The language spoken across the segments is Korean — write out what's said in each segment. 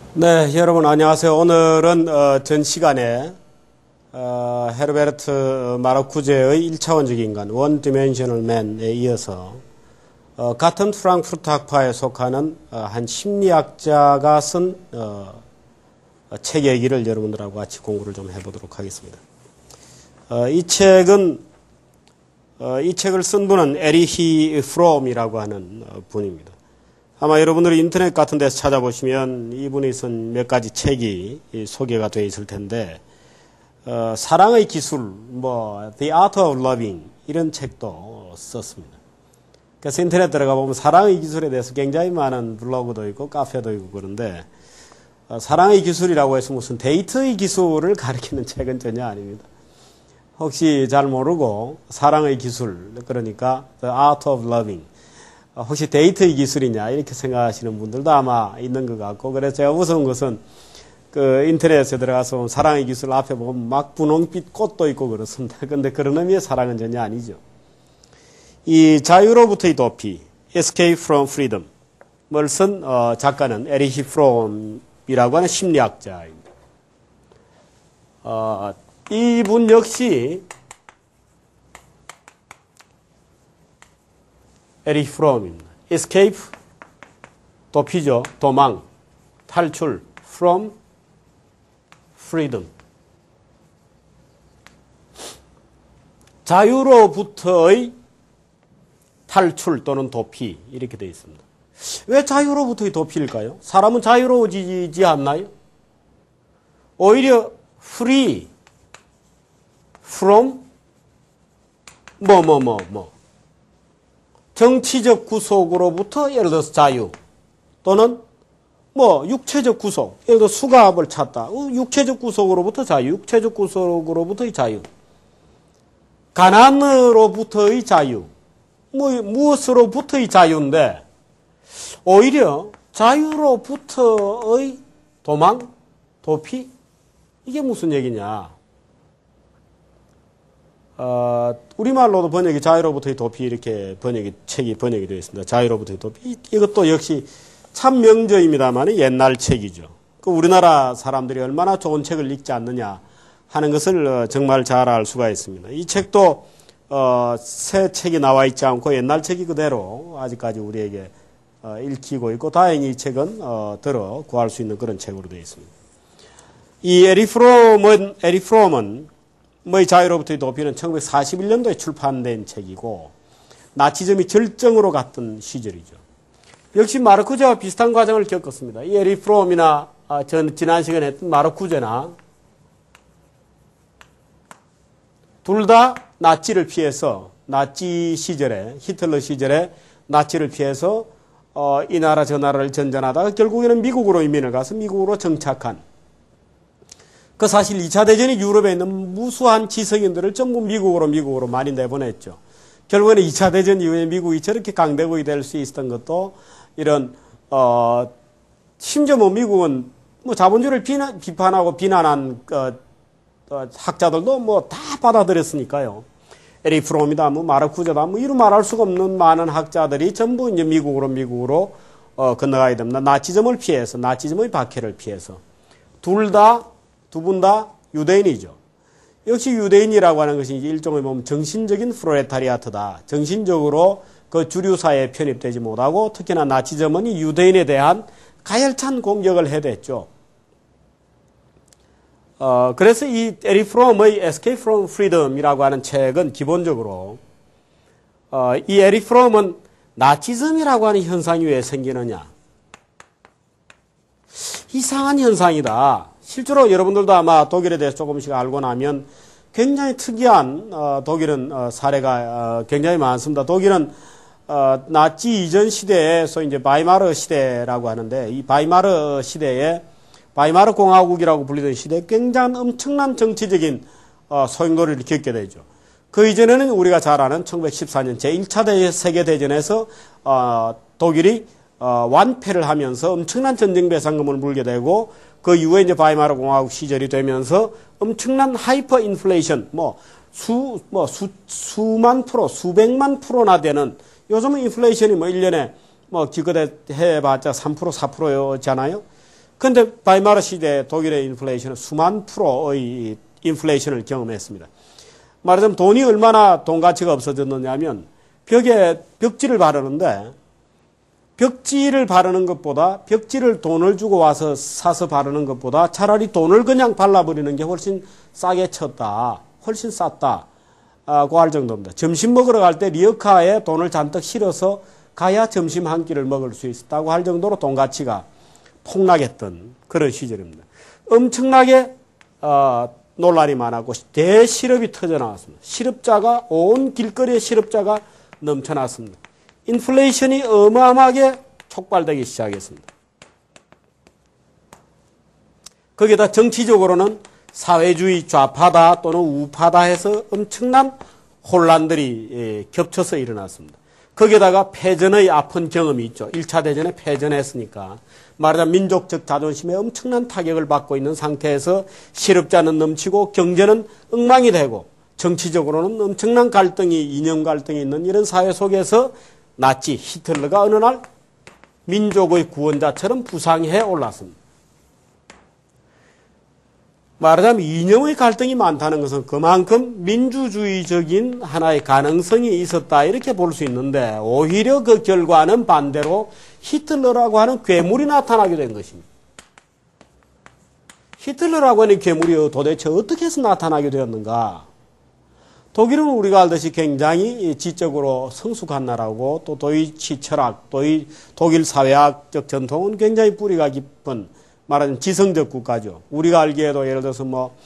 네, 여러분 안녕하세요. 오늘은 전 시간에 헤르베르트 마르쿠제의 1차원적 인간, 원 디멘셔널 맨에 이어서 같은 프랑크푸르트 학파에 속하는 한 심리학자가 쓴 책 얘기를 여러분들하고 같이 공부를 좀 해보도록 하겠습니다. 이 책을 쓴 분은 에리히 프롬이라고 하는 분입니다. 아마 여러분들이 인터넷 같은 데서 찾아보시면 이분이 쓴 몇 가지 책이 소개가 되어 있을 텐데, 사랑의 기술, The Art of Loving, 이런 책도 썼습니다. 그래서 인터넷 들어가 보면 사랑의 기술에 대해서 굉장히 많은 블로그도 있고 카페도 있고 그런데, 사랑의 기술이라고 해서 무슨 데이트의 기술을 가리키는 책은 전혀 아닙니다. 혹시 잘 모르고 사랑의 기술, 그러니까 The Art of Loving, 혹시 데이트의 기술이냐 이렇게 생각하시는 분들도 아마 있는 것 같고, 그래서 제가 무서운 것은 그 인터넷에 들어가서 사랑의 기술 앞에 보면 막 분홍빛 꽃도 있고 그렇습니다. 그런데 그런 의미의 사랑은 전혀 아니죠. 이 자유로부터의 도피, Escape from Freedom을 쓴 작가는 에리히 프롬이라고 하는 심리학자입니다. 이분 역시 에리히 프롬입니다. Escape, 도피죠. 도망, 탈출, from freedom. 자유로부터의 탈출 또는 도피, 이렇게 되어 있습니다. 왜 자유로부터의 도피일까요? 사람은 자유로워지지 않나요? 오히려 free from 정치적 구속으로부터 예를 들어서 자유, 또는 육체적 구속, 예를 들어 수갑을 찾다, 육체적 구속으로부터 자유, 육체적 구속으로부터의 자유, 가난으로부터의 자유, 무엇으로부터의 자유인데 오히려 자유로부터의 도망, 도피, 이게 무슨 얘기냐? 우리말로도 번역이 자유로부터의 도피, 이렇게 책이 번역이 되어 있습니다. 자유로부터의 도피. 이것도 역시 참 명저입니다만 옛날 책이죠. 우리나라 사람들이 얼마나 좋은 책을 읽지 않느냐 하는 것을 정말 잘 알 수가 있습니다. 이 책도 새 책이 나와 있지 않고 옛날 책이 그대로 아직까지 우리에게 읽히고 있고, 다행히 이 책은 들어 구할 수 있는 그런 책으로 되어 있습니다. 이 에리히 프롬은 자유로부터의 도피는 1941년도에 출판된 책이고, 나치즘이 절정으로 갔던 시절이죠. 역시 마르쿠제와 비슷한 과정을 겪었습니다. 이 에리히 프롬이나 지난 시간에 했던 마르쿠제나 둘 다 나치를 피해서, 나치 시절에, 히틀러 시절에 나치를 피해서 이 나라 저 나라를 전전하다가 결국에는 미국으로 이민을 가서 미국으로 정착한, 그 사실 2차 대전이 유럽에 있는 무수한 지성인들을 전부 미국으로 많이 내보냈죠. 결국에는 2차 대전 이후에 미국이 저렇게 강대국이 될 수 있었던 것도 이런, 심지어 미국은 자본주의를 비판하고 비난한, 학자들도 다 받아들였으니까요. 에리히 프롬이다, 마르쿠제다, 이루 말할 수가 없는 많은 학자들이 전부 이제 미국으로, 건너가야 됩니다. 나치즘을 피해서, 나치즘의 박해를 피해서. 두 분 다 유대인이죠. 역시 유대인이라고 하는 것이 일종의 정신적인 프롤레타리아트다. 정신적으로 그 주류사회에 편입되지 못하고, 특히나 나치즘은 이 유대인에 대한 가열찬 공격을 해댔죠. 그래서 이 에리히 프롬의 Escape from Freedom이라고 하는 책은 기본적으로, 이 에리히 프롬은 나치즘이라고 하는 현상이 왜 생기느냐? 이상한 현상이다. 실제로 여러분들도 아마 독일에 대해서 조금씩 알고 나면 굉장히 특이한 독일은 사례가 굉장히 많습니다. 독일은 나치 이전 시대에 소위 이제 바이마르 시대라고 하는데, 이 바이마르 시대에 바이마르 공화국이라고 불리던 시대에 굉장한 엄청난 정치적인 소용돌이를 겪게 되죠. 그 이전에는 우리가 잘 아는 1914년 제1차 세계대전에서 독일이 완패를 하면서 엄청난 전쟁 배상금을 물게 되고, 그 이후에 이제 바이마르 공화국 시절이 되면서 엄청난 하이퍼 인플레이션, 수만 프로, 수백만 프로나 되는, 요즘은 인플레이션이 1년에 기껏 해봤자 3%, 4%잖아요. 그런데 바이마르 시대 독일의 인플레이션은 수만 프로의 인플레이션을 경험했습니다. 말하자면 돈이 얼마나 돈 가치가 없어졌느냐 하면 벽에 벽지를 바르는데 벽지를 바르는 것보다 벽지를 돈을 주고 와서 사서 바르는 것보다 차라리 돈을 그냥 발라버리는 게 훨씬 싸게 쳤다. 훨씬 쌌다고 할 정도입니다. 점심 먹으러 갈 때 리어카에 돈을 잔뜩 실어서 가야 점심 한 끼를 먹을 수 있었다고 할 정도로 돈 가치가 폭락했던 그런 시절입니다. 엄청나게 논란이 많았고 대실업이 터져나왔습니다. 실업자가 온 길거리에 실업자가 넘쳐났습니다. 인플레이션이 어마어마하게 촉발되기 시작했습니다. 거기에다 정치적으로는 사회주의 좌파다 또는 우파다 해서 엄청난 혼란들이 겹쳐서 일어났습니다. 거기에다가 패전의 아픈 경험이 있죠. 1차 대전에 패전했으니까 말하자면 민족적 자존심에 엄청난 타격을 받고 있는 상태에서 실업자는 넘치고 경제는 엉망이 되고 정치적으로는 엄청난 갈등이 이념 갈등이 있는 이런 사회 속에서 나치 히틀러가 어느 날 민족의 구원자처럼 부상해 올랐습니다. 말하자면 이념의 갈등이 많다는 것은 그만큼 민주주의적인 하나의 가능성이 있었다 이렇게 볼 수 있는데 오히려 그 결과는 반대로 히틀러라고 하는 괴물이 나타나게 된 것입니다. 히틀러라고 하는 괴물이 도대체 어떻게 해서 나타나게 되었는가? 독일은 우리가 알듯이 굉장히 지적으로 성숙한 나라고 또 도이치 철학, 독일 사회학적 전통은 굉장히 뿌리가 깊은 말하자면 지성적 국가죠. 우리가 알기에도 예를 들어서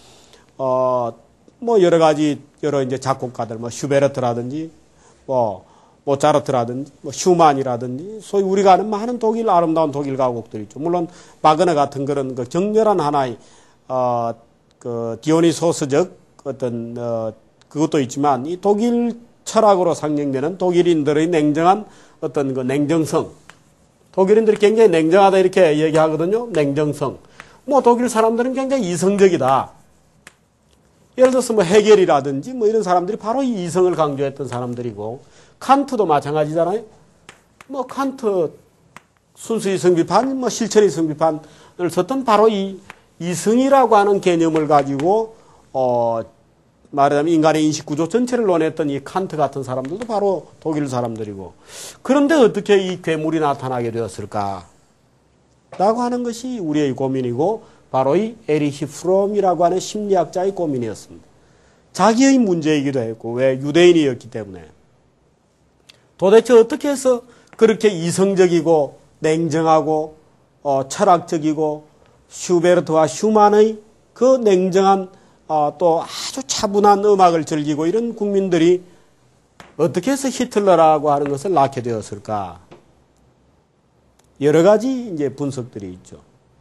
여러 가지 이제 작곡가들 슈베르트라든지 모차르트라든지 슈만이라든지 소위 우리가 아는 많은 아름다운 독일 가곡들이 있죠. 물론 바그너 같은 그런 그 정렬한 하나의 그 디오니소스적 어떤 그것도 있지만 이 독일 철학으로 상징되는 독일인들의 냉정한 어떤 그 냉정성. 독일인들이 굉장히 냉정하다 이렇게 얘기하거든요. 냉정성. 독일 사람들은 굉장히 이성적이다. 예를 들어서 헤겔이라든지 이런 사람들이 바로 이 이성을 강조했던 사람들이고 칸트도 마찬가지잖아요. 칸트 순수 이성 비판, 실천 이성 비판을 썼던 바로 이 이성이라고 하는 개념을 가지고 말하자면 인간의 인식 구조 전체를 논했던 이 칸트 같은 사람들도 바로 독일 사람들이고 그런데 어떻게 이 괴물이 나타나게 되었을까? 라고 하는 것이 우리의 고민이고 바로 이 에리히 프롬이라고 하는 심리학자의 고민이었습니다. 자기의 문제이기도 했고 왜 유대인이었기 때문에 도대체 어떻게 해서 그렇게 이성적이고 냉정하고 철학적이고 슈베르트와 슈만의 그 냉정한 또 아주 차분한 음악을 즐기고 이런 국민들이 어떻게 해서 히틀러라고 하는 것을 낳게 되었을까? 여러 가지 이제 분석들이 있죠.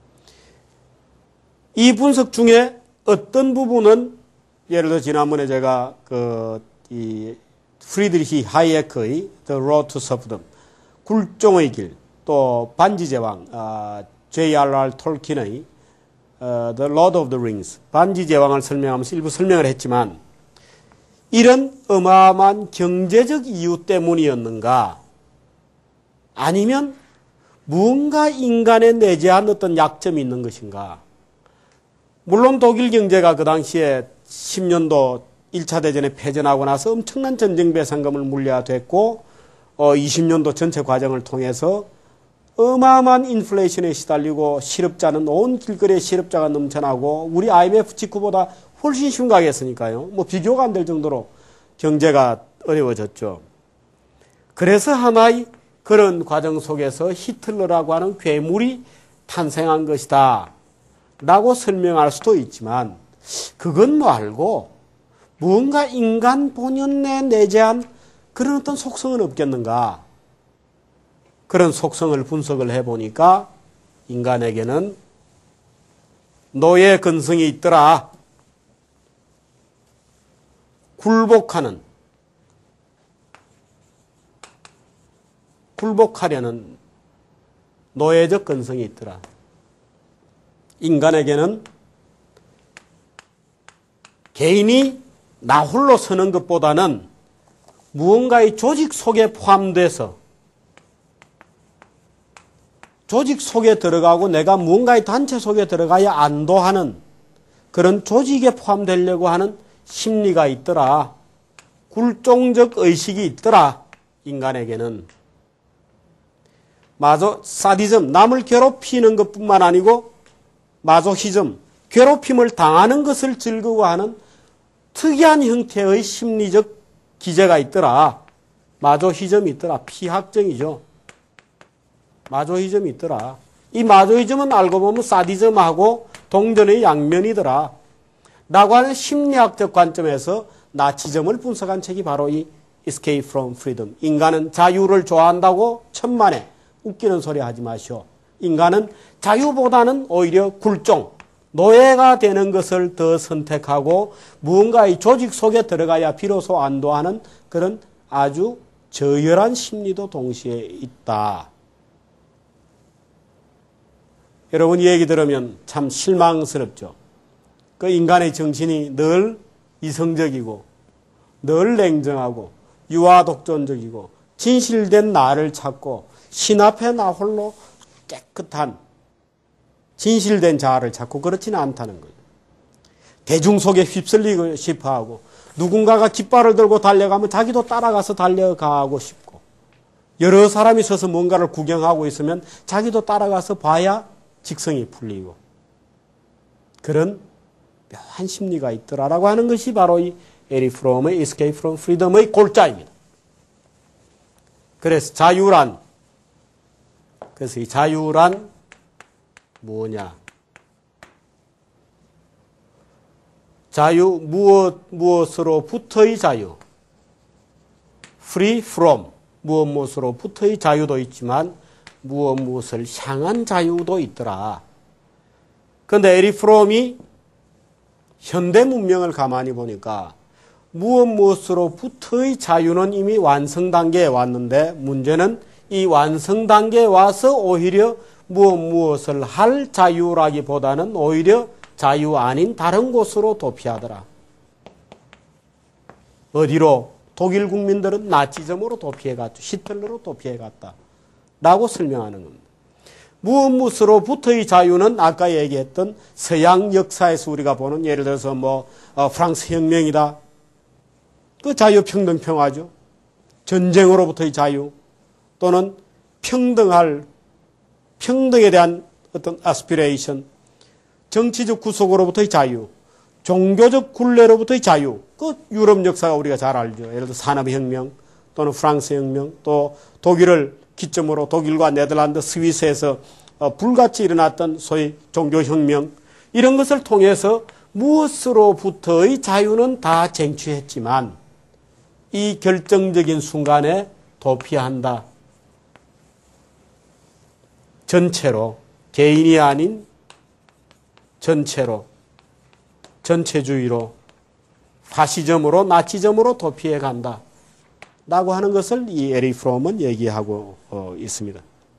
이 분석 중에 어떤 부분은 예를 들어 지난번에 제가 이 프리드리히 하이에크의 The Road to Serfdom, 굴종의 길, 또 반지 제왕, J.R.R. 톨킨의 The Lord of the Rings, 반지 제왕을 설명하면서 일부 설명을 했지만 이런 어마어마한 경제적 이유 때문이었는가? 아니면 무언가 인간에 내재한 어떤 약점이 있는 것인가? 물론 독일 경제가 그 당시에 10년도 1차 대전에 패전하고 나서 엄청난 전쟁 배상금을 물려됐고 20년도 전체 과정을 통해서 어마어마한 인플레이션에 시달리고 실업자는 온 길거리에 실업자가 넘쳐나고 우리 IMF 직후보다 훨씬 심각했으니까요. 비교가 안 될 정도로 경제가 어려워졌죠. 그래서 하나의 그런 과정 속에서 히틀러라고 하는 괴물이 탄생한 것이다 라고 설명할 수도 있지만 그건 말고 무언가 인간 본연에 내재한 그런 어떤 속성은 없겠는가? 그런 속성을 분석을 해보니까 인간에게는 노예 근성이 있더라. 굴복하려는 노예적 근성이 있더라. 인간에게는 개인이 나 홀로 서는 것보다는 무언가의 조직 속에 포함돼서 조직 속에 들어가고 내가 무언가의 단체 속에 들어가야 안도하는 그런 조직에 포함되려고 하는 심리가 있더라. 굴종적 의식이 있더라. 인간에게는. 사디즘, 남을 괴롭히는 것뿐만 아니고 마조히즘, 괴롭힘을 당하는 것을 즐거워하는 특이한 형태의 심리적 기제가 있더라. 마조히즘이 있더라. 피학정이죠. 마조히즘이 있더라. 이 마조히즘은 알고 보면 사디즘하고 동전의 양면이더라. 라고 하는 심리학적 관점에서 나치즘을 분석한 책이 바로 이 Escape from Freedom. 인간은 자유를 좋아한다고 천만에 웃기는 소리 하지 마시오. 인간은 자유보다는 오히려 굴종, 노예가 되는 것을 더 선택하고 무언가의 조직 속에 들어가야 비로소 안도하는 그런 아주 저열한 심리도 동시에 있다. 여러분 이 얘기 들으면 참 실망스럽죠. 그 인간의 정신이 늘 이성적이고 늘 냉정하고 유아독존적이고 진실된 나를 찾고 신 앞에 나 홀로 깨끗한 진실된 자아를 찾고 그렇지는 않다는 거예요. 대중 속에 휩쓸리고 싶어하고 누군가가 깃발을 들고 달려가면 자기도 따라가서 달려가고 싶고 여러 사람이 서서 뭔가를 구경하고 있으면 자기도 따라가서 봐야 직성이 풀리고 그런 묘한 심리가 있더라라고 하는 것이 바로 이 에릭 프롬의 Escape from Freedom의 골자입니다. 그래서 이 자유란 뭐냐? 자유, 무엇으로부터의 자유. Free from, 무엇으로부터의 자유도 있지만 무엇을 향한 자유도 있더라. 그런데 에릭 프롬이 현대 문명을 가만히 보니까 무엇으로부터의 자유는 이미 완성 단계에 왔는데 문제는 이 완성 단계에 와서 오히려 무엇을 할 자유라기보다는 오히려 자유 아닌 다른 곳으로 도피하더라. 어디로? 독일 국민들은 나치즘으로 도피해갔죠. 히틀러로 도피해갔다. 라고 설명하는 겁니다. 무엇으로부터의 자유는 아까 얘기했던 서양 역사에서 우리가 보는 예를 들어서 프랑스 혁명이다. 그 자유, 평등, 평화죠. 전쟁으로부터의 자유 또는 평등에 대한 어떤 aspiration, 정치적 구속으로부터의 자유, 종교적 굴레로부터의 자유. 그 유럽 역사가 우리가 잘 알죠. 예를 들어 산업혁명 또는 프랑스 혁명 또 독일을 기점으로 독일과 네덜란드, 스위스에서 불같이 일어났던 소위 종교혁명 이런 것을 통해서 무엇으로부터의 자유는 다 쟁취했지만 이 결정적인 순간에 도피한다. 전체로 개인이 아닌 전체로 전체주의로 파시즘으로 나치즘으로 도피해 간다. 라고 하는 것을 이 에릭 프롬은 얘기하고 있습니다.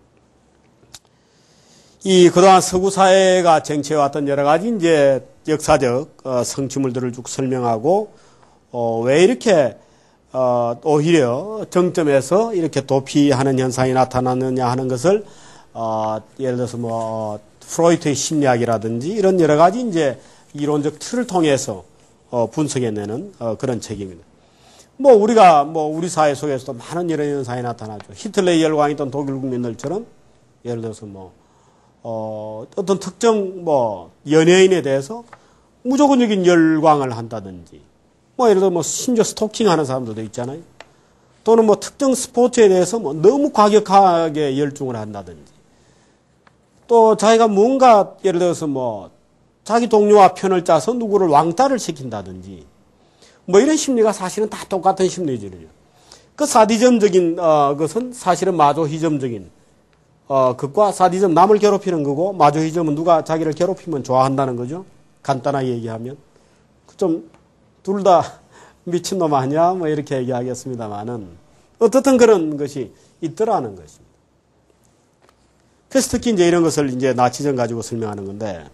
이 그동안 서구 사회가 쟁취해왔던 여러 가지 이제 역사적 성취물들을 쭉 설명하고 왜 이렇게 오히려 정점에서 이렇게 도피하는 현상이 나타나느냐 하는 것을 예를 들어서 프로이트의 심리학이라든지 이런 여러 가지 이제 이론적 틀을 통해서 분석해내는 그런 책입니다. 우리 사회 속에서도 많은 이런 현상이 나타나죠. 히틀러의 열광했던 독일 국민들처럼 예를 들어서 어떤 특정 연예인에 대해서 무조건적인 열광을 한다든지 예를 들어 심지어 스토킹 하는 사람들도 있잖아요. 또는 특정 스포츠에 대해서 너무 과격하게 열중을 한다든지 또 자기가 뭔가 예를 들어서 자기 동료와 편을 짜서 누구를 왕따를 시킨다든지 이런 심리가 사실은 다 똑같은 심리들이죠. 그 사디즘적인 것은 사실은 마조히즘적인 것과 사디즘 남을 괴롭히는 거고 마조히즘은 누가 자기를 괴롭히면 좋아한다는 거죠. 간단하게 얘기하면 좀 둘 다 미친놈 아니야? 이렇게 얘기하겠습니다만은 어떻든 그런 것이 있더라는 것입니다. 그래서 특히 이제 이런 것을 이제 나치즘 가지고 설명하는 건데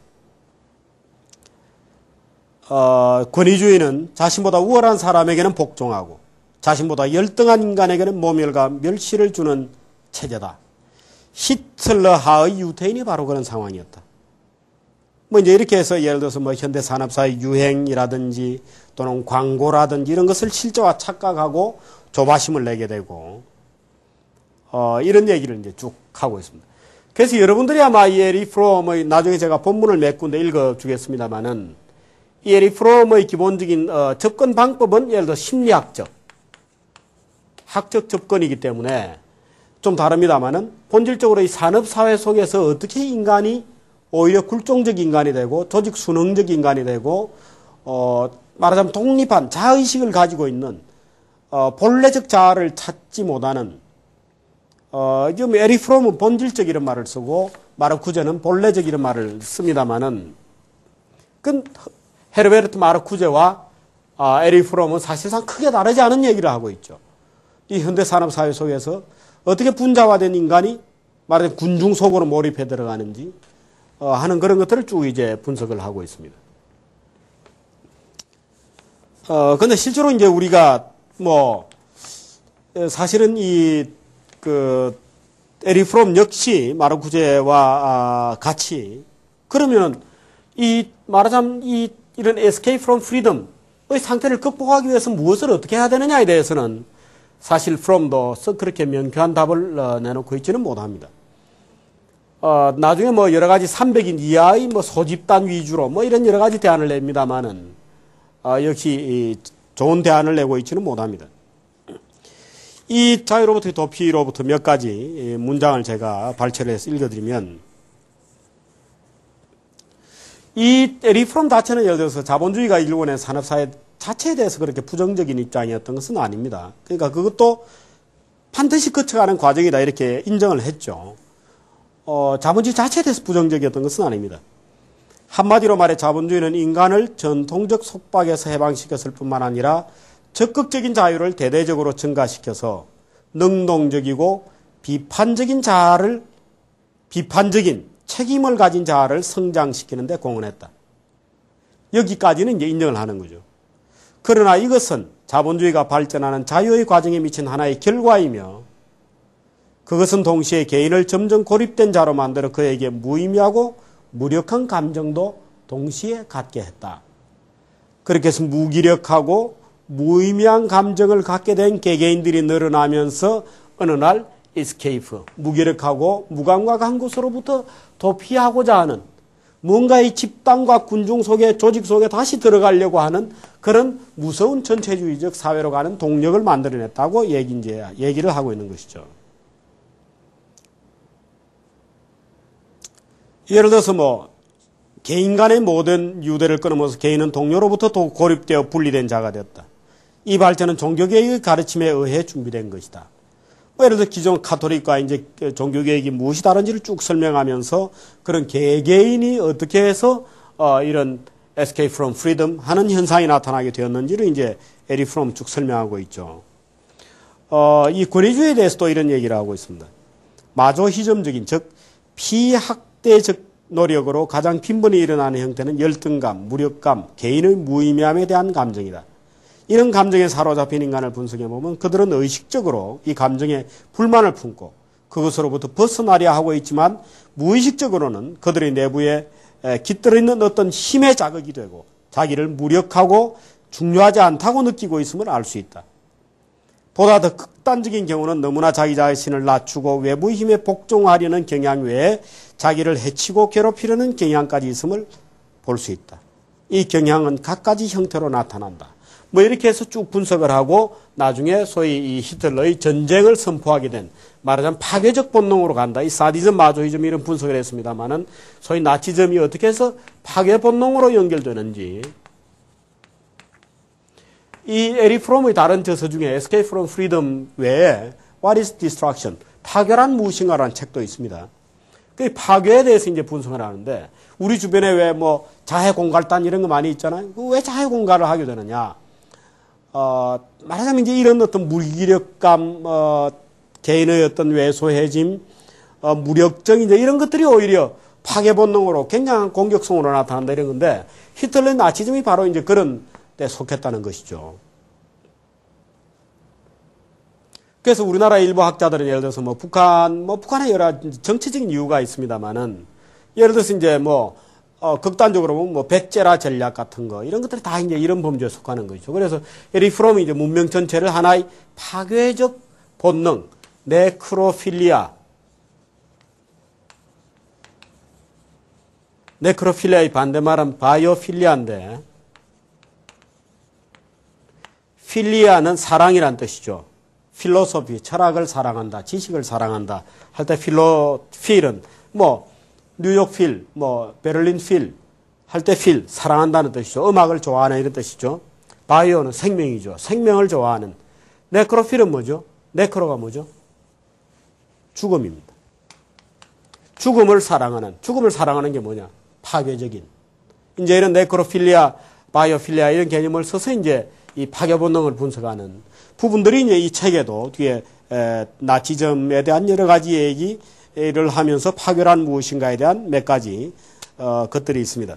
권위주의는 자신보다 우월한 사람에게는 복종하고 자신보다 열등한 인간에게는 모멸과 멸시를 주는 체제다. 히틀러하의 유태인이 바로 그런 상황이었다. 뭐 이제 이렇게 해서 예를 들어서 뭐 현대 산업사의 유행이라든지 또는 광고라든지 이런 것을 실제와 착각하고 조바심을 내게 되고 이런 얘기를 이제 쭉 하고 있습니다. 그래서 여러분들이 아마 이 에리 프롬의 나중에 제가 본문을 몇 군데 읽어주겠습니다만은 이 에리 프롬의 기본적인 접근 방법은 예를 들어 심리학적, 학적 접근이기 때문에 좀 다릅니다만은 본질적으로 이 산업사회 속에서 어떻게 인간이 오히려 굴종적 인간이 되고 조직 순응적 인간이 되고 말하자면 독립한 자의식을 가지고 있는 본래적 자아를 찾지 못하는 지금 에리 프롬은 본질적 이런 말을 쓰고 마르쿠제는 본래적 이런 말을 씁니다만은 그 헤르베르트 마르쿠제와 에리 프롬은 사실상 크게 다르지 않은 얘기를 하고 있죠. 이 현대 산업 사회 속에서 어떻게 분자화된 인간이 말하자면 군중 속으로 몰입해 들어가는지 하는 그런 것들을 쭉 이제 분석을 하고 있습니다. 근데 실제로 이제 우리가 사실은 에리 프롬 역시 마르쿠제와 같이 그러면은 말하자면 이런 escape from freedom의 상태를 극복하기 위해서 무엇을 어떻게 해야 되느냐에 대해서는 사실 프롬도 그렇게 명쾌한 답을 내놓고 있지는 못합니다. 나중에 여러 가지 300인 이하의 소집단 위주로 이런 여러 가지 대안을 냅니다만은 역시 좋은 대안을 내고 있지는 못합니다. 이 자유로부터 도피로부터 몇 가지 문장을 제가 발췌를 해서 읽어드리면 이 에리 프롬 자체는 예를 들어서 자본주의가 일궈낸 산업사회 자체에 대해서 그렇게 부정적인 입장이었던 것은 아닙니다. 그러니까 그것도 반드시 거쳐가는 과정이다 이렇게 인정을 했죠. 자본주의 자체에 대해서 부정적이었던 것은 아닙니다. 한마디로 말해 자본주의는 인간을 전통적 속박에서 해방시켰을 뿐만 아니라 적극적인 자유를 대대적으로 증가시켜서 능동적이고 비판적인 책임을 가진 자아를 성장시키는 데 공헌했다. 여기까지는 이제 인정을 하는 거죠. 그러나 이것은 자본주의가 발전하는 자유의 과정에 미친 하나의 결과이며 그것은 동시에 개인을 점점 고립된 자로 만들어 그에게 무의미하고 무력한 감정도 동시에 갖게 했다. 그렇게 해서 무기력하고 무의미한 감정을 갖게 된 개개인들이 늘어나면서 어느 날 escape, 무기력하고 무감각 한 곳으로부터 도피하고자 하는 뭔가의 집단과 군중 속에 조직 속에 다시 들어가려고 하는 그런 무서운 전체주의적 사회로 가는 동력을 만들어냈다고 얘기를 하고 있는 것이죠. 예를 들어서 개인 간의 모든 유대를 끊으면서 개인은 동료로부터 고립되어 분리된 자가 되었다. 이 발전은 종교개혁의 가르침에 의해 준비된 것이다. 예를 들어 기존 카톨릭과 이제 종교개혁이 무엇이 다른지를 쭉 설명하면서 그런 개개인이 어떻게 해서 이런 escape from freedom 하는 현상이 나타나게 되었는지를 이제 에리 프롬 쭉 설명하고 있죠. 이 권위주의에 대해서도 이런 얘기를 하고 있습니다. 마조히즘적인 즉 피학대적 노력으로 가장 빈번히 일어나는 형태는 열등감, 무력감, 개인의 무의미함에 대한 감정이다. 이런 감정에 사로잡힌 인간을 분석해보면 그들은 의식적으로 이 감정에 불만을 품고 그것으로부터 벗어나려 하고 있지만 무의식적으로는 그들의 내부에 깃들어 있는 어떤 힘의 자극이 되고 자기를 무력하고 중요하지 않다고 느끼고 있음을 알 수 있다. 보다 더 극단적인 경우는 너무나 자기 자신을 낮추고 외부의 힘에 복종하려는 경향 외에 자기를 해치고 괴롭히려는 경향까지 있음을 볼 수 있다. 이 경향은 갖가지 형태로 나타난다. 이렇게 해서 쭉 분석을 하고 나중에 소위 이 히틀러의 전쟁을 선포하게 된 말하자면 파괴적 본능으로 간다. 이 사디즘, 마조이즘 이런 분석을 했습니다만은 소위 나치즘이 어떻게 해서 파괴 본능으로 연결되는지 이 에리 프롬의 다른 저서 중에 Escape from Freedom 외에 What is Destruction? 파괴란 무엇인가라는 책도 있습니다. 그 파괴에 대해서 이제 분석을 하는데 우리 주변에 왜 자해 공갈단 이런 거 많이 있잖아요. 왜 자해 공갈을 하게 되느냐? 말하자면 이제 이런 어떤 무기력감, 개인의 어떤 왜소해짐, 무력증 이제 이런 것들이 오히려 파괴 본능으로 굉장한 공격성으로 나타난다 이런 건데 히틀러의 나치즘이 바로 이제 그런 때 속했다는 것이죠. 그래서 우리나라 일부 학자들은 예를 들어서 북한에 여러 정치적인 이유가 있습니다만은 예를 들어서 이제 극단적으로 보면 백제라 전략 같은 거 이런 것들이 다 이제 이런 범주에 속하는 거죠. 그래서 에릭 프롬이 이제 문명 전체를 하나의 파괴적 본능, 네크로필리아의 반대말은 바이오필리아인데, 필리아는 사랑이란 뜻이죠. 필로소피, 철학을 사랑한다, 지식을 사랑한다 할 때 필은 뉴욕 필, 베를린 필 할 때 필, 사랑한다는 뜻이죠. 음악을 좋아하는 이런 뜻이죠. 바이오는 생명이죠. 생명을 좋아하는. 네크로필은 뭐죠? 네크로가 뭐죠? 죽음입니다. 죽음을 사랑하는 게 뭐냐? 파괴적인. 이제 이런 네크로필리아, 바이오필리아 이런 개념을 써서 이제 이 파괴 본능을 분석하는 부분들이 이제 이 책에도 뒤에 나치즘에 대한 여러 가지 얘기를 하면서 파괴란 무엇인가에 대한 몇 가지 것들이 있습니다.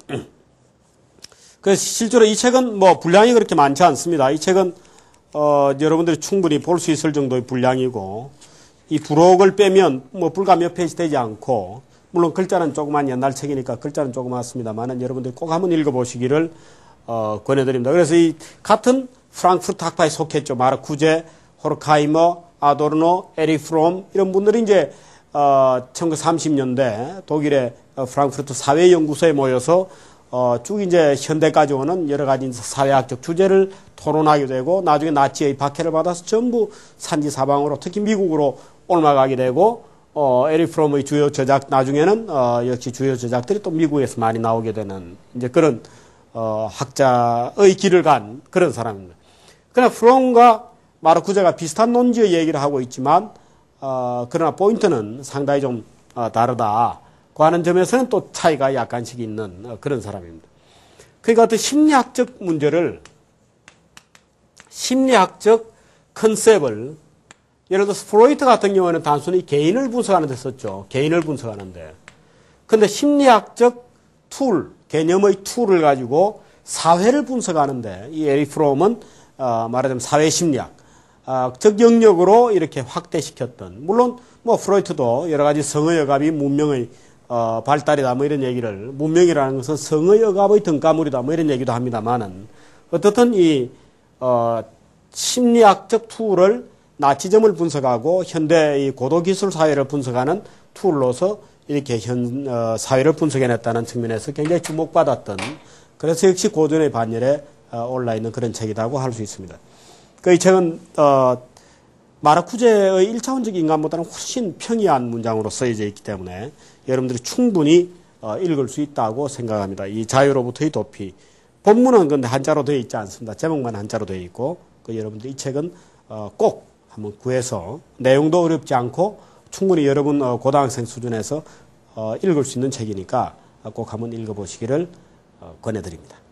그래서 실제로 이 책은 분량이 그렇게 많지 않습니다. 이 책은 여러분들이 충분히 볼 수 있을 정도의 분량이고 이 부록을 빼면 불과 몇 페이지 되지 않고 물론 글자는 조그만 옛날 책이니까 글자는 조그맣습니다만 여러분들이 꼭 한번 읽어보시기를 권해드립니다. 그래서 이 같은 프랑크푸르트 학파에 속했죠. 마르쿠제, 호르카이머, 아도르노, 에릭 프롬 이런 분들이 이제 1930년대 독일의 프랑크푸르트 사회연구소에 모여서 쭉 이제 현대까지 오는 여러 가지 사회학적 주제를 토론하게 되고 나중에 나치의 박해를 받아서 전부 산지 사방으로 특히 미국으로 옮아가게 되고 에릭 프롬의 주요 저작 나중에는 역시 주요 저작들이 또 미국에서 많이 나오게 되는 이제 그런 학자의 길을 간 그런 사람입니다. 그러나 프롬과 마르쿠제가 비슷한 논지의 얘기를 하고 있지만 그러나 포인트는 상당히 좀 다르다고 하는 점에서는 또 차이가 약간씩 있는 그런 사람입니다. 그러니까 어떤 심리학적 문제를 심리학적 컨셉을 예를 들어서 프로이트 같은 경우에는 단순히 개인을 분석하는 데 썼죠. 개인을 분석하는데. 근데 심리학적 툴, 개념의 툴을 가지고 사회를 분석하는데 이 에릭 프롬은 말하자면 사회심리학 적 영역으로 이렇게 확대시켰던 물론 프로이트도 여러 가지 성의 억압이 문명의 발달이다 이런 얘기를 문명이라는 것은 성의 억압의 등가물이다 이런 얘기도 합니다만은 어떻든 이 심리학적 툴을 나치즘을 분석하고 현대의 고도기술 사회를 분석하는 툴로서 이렇게 사회를 분석해냈다는 측면에서 굉장히 주목받았던 그래서 역시 고전의 반열에 올라있는 그런 책이라고 할 수 있습니다. 이 책은 마르쿠제의 1차원적 인간보다는 훨씬 평이한 문장으로 쓰여져 있기 때문에 여러분들이 충분히 읽을 수 있다고 생각합니다. 이 자유로부터의 도피. 본문은 근데 한자로 되어 있지 않습니다. 제목만 한자로 되어 있고 여러분들 이 책은 꼭 한번 구해서 내용도 어렵지 않고 충분히 여러분 고등학생 수준에서 읽을 수 있는 책이니까 꼭 한번 읽어보시기를 권해드립니다.